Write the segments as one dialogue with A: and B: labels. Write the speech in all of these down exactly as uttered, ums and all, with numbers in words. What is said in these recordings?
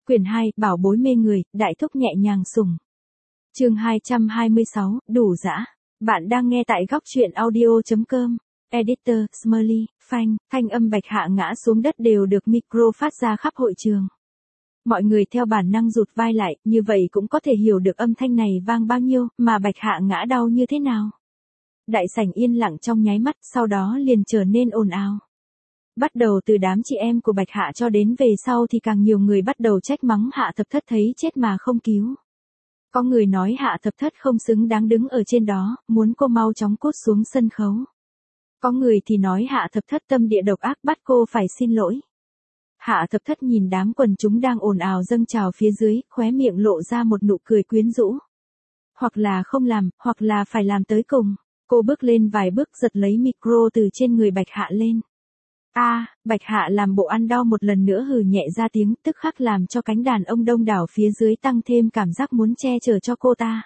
A: Quyển hai, bảo bối mê người, đại thúc nhẹ nhàng sủng. Chương hai trăm hai mươi sáu, đủ dã. Bạn đang nghe tại góc truyện audio chấm com. Editor, Smiley, phanh, thanh âm Bạch Hạ ngã xuống đất đều được micro phát ra khắp hội trường. Mọi người theo bản năng rụt vai lại, như vậy cũng có thể hiểu được âm thanh này vang bao nhiêu, mà Bạch Hạ ngã đau như thế nào. Đại sảnh yên lặng trong nháy mắt, sau đó liền trở nên ồn ào. Bắt đầu từ đám chị em của Bạch Hạ cho đến về sau thì càng nhiều người bắt đầu trách mắng Hạ Thập Thất thấy chết mà không cứu. Có người nói Hạ Thập Thất không xứng đáng đứng ở trên đó, muốn cô mau chóng cút xuống sân khấu. Có người thì nói Hạ Thập Thất tâm địa độc ác bắt cô phải xin lỗi. Hạ Thập Thất nhìn đám quần chúng đang ồn ào dâng trào phía dưới, khóe miệng lộ ra một nụ cười quyến rũ. Hoặc là không làm, hoặc là phải làm tới cùng. Cô bước lên vài bước giật lấy micro từ trên người Bạch Hạ lên. A, à, Bạch Hạ làm bộ ăn đau một lần nữa hừ nhẹ ra tiếng, tức khắc làm cho cánh đàn ông đông đảo phía dưới tăng thêm cảm giác muốn che chở cho cô ta.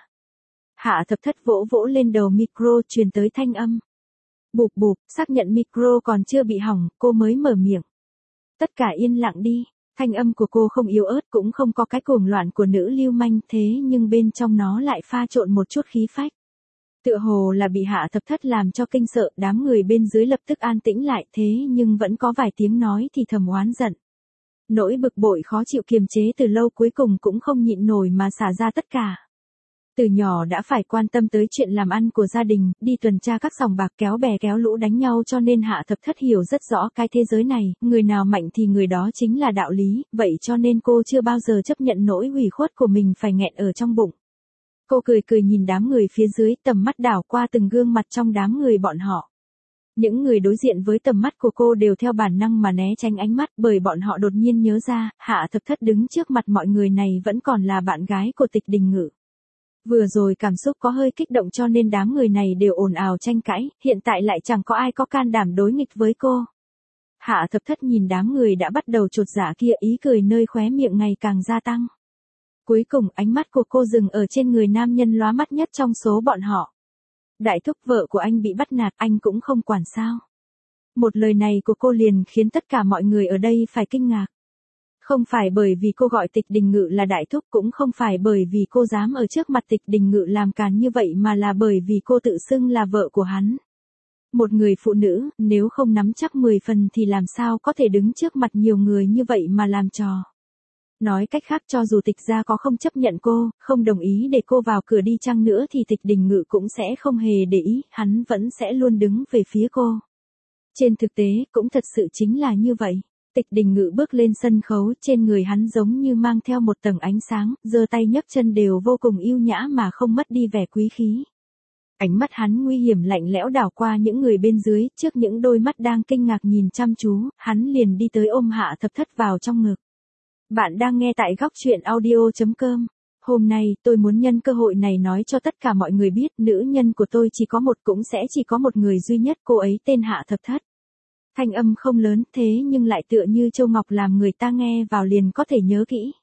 A: Hạ Thập Thất vỗ vỗ lên đầu micro truyền tới thanh âm. Bụp bụp, xác nhận micro còn chưa bị hỏng, cô mới mở miệng. Tất cả yên lặng đi, thanh âm của cô không yếu ớt cũng không có cái cuồng loạn của nữ lưu manh thế nhưng bên trong nó lại pha trộn một chút khí phách. Tựa hồ là bị Hạ Thập Thất làm cho kinh sợ, đám người bên dưới lập tức an tĩnh lại thế nhưng vẫn có vài tiếng nói thì thầm oán giận. Nỗi bực bội khó chịu kiềm chế từ lâu cuối cùng cũng không nhịn nổi mà xả ra tất cả. Từ nhỏ đã phải quan tâm tới chuyện làm ăn của gia đình, đi tuần tra các sòng bạc kéo bè kéo lũ đánh nhau cho nên Hạ Thập Thất hiểu rất rõ cái thế giới này, người nào mạnh thì người đó chính là đạo lý, vậy cho nên cô chưa bao giờ chấp nhận nỗi ủy khuất của mình phải nghẹn ở trong bụng. Cô cười cười nhìn đám người phía dưới, tầm mắt đảo qua từng gương mặt trong đám người bọn họ. Những người đối diện với tầm mắt của cô đều theo bản năng mà né tránh ánh mắt bởi bọn họ đột nhiên nhớ ra, Hạ Thập Thất đứng trước mặt mọi người này vẫn còn là bạn gái của Tịch Đình Ngự. Vừa rồi cảm xúc có hơi kích động cho nên đám người này đều ồn ào tranh cãi, hiện tại lại chẳng có ai có can đảm đối nghịch với cô. Hạ Thập Thất nhìn đám người đã bắt đầu chột dạ kia, ý cười nơi khóe miệng ngày càng gia tăng. Cuối cùng ánh mắt của cô dừng ở trên người nam nhân lóa mắt nhất trong số bọn họ. Đại thúc, vợ của anh bị bắt nạt, anh cũng không quản sao. Một lời này của cô liền khiến tất cả mọi người ở đây phải kinh ngạc. Không phải bởi vì cô gọi Tịch Đình Ngự là đại thúc, cũng không phải bởi vì cô dám ở trước mặt Tịch Đình Ngự làm càn như vậy mà là bởi vì cô tự xưng là vợ của hắn. Một người phụ nữ, nếu không nắm chắc mười phần thì làm sao có thể đứng trước mặt nhiều người như vậy mà làm trò. Nói cách khác, cho dù Tịch gia có không chấp nhận cô, không đồng ý để cô vào cửa đi chăng nữa thì Tịch Đình Ngự cũng sẽ không hề để ý, hắn vẫn sẽ luôn đứng về phía cô. Trên thực tế, cũng thật sự chính là như vậy. Tịch Đình Ngự bước lên sân khấu, trên người hắn giống như mang theo một tầng ánh sáng, giơ tay nhấc chân đều vô cùng yêu nhã mà không mất đi vẻ quý khí. Ánh mắt hắn nguy hiểm lạnh lẽo đảo qua những người bên dưới, trước những đôi mắt đang kinh ngạc nhìn chăm chú, hắn liền đi tới ôm Hạ Thập Thất vào trong ngực. Bạn đang nghe tại góc truyện audio chấm com. Hôm nay, tôi muốn nhân cơ hội này nói cho tất cả mọi người biết, nữ nhân của tôi chỉ có một, cũng sẽ chỉ có một người duy nhất, cô ấy tên Hạ Thập Thất. Thanh âm không lớn thế nhưng lại tựa như châu ngọc làm người ta nghe vào liền có thể nhớ kỹ.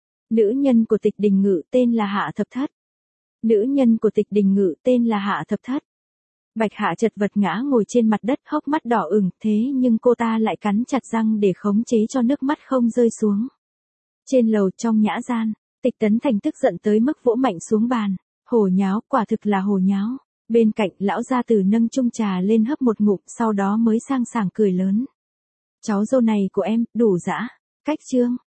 A: Nữ nhân của Tịch Đình Ngự tên là Hạ Thập Thất. Nữ nhân của Tịch Đình Ngự tên là Hạ Thập Thất. Bạch Hạ chật vật ngã ngồi trên mặt đất, hốc mắt đỏ ửng, thế nhưng cô ta lại cắn chặt răng để khống chế cho nước mắt không rơi xuống. Trên lầu trong nhã gian, Tịch Tấn Thành tức giận tới mức vỗ mạnh xuống bàn. Hồ nháo, quả thực là hồ nháo. Bên cạnh, lão gia tử nâng chung trà lên hấp một ngụm, sau đó mới sang sảng cười lớn. Cháu dâu này của em, đủ dã. Cách chương.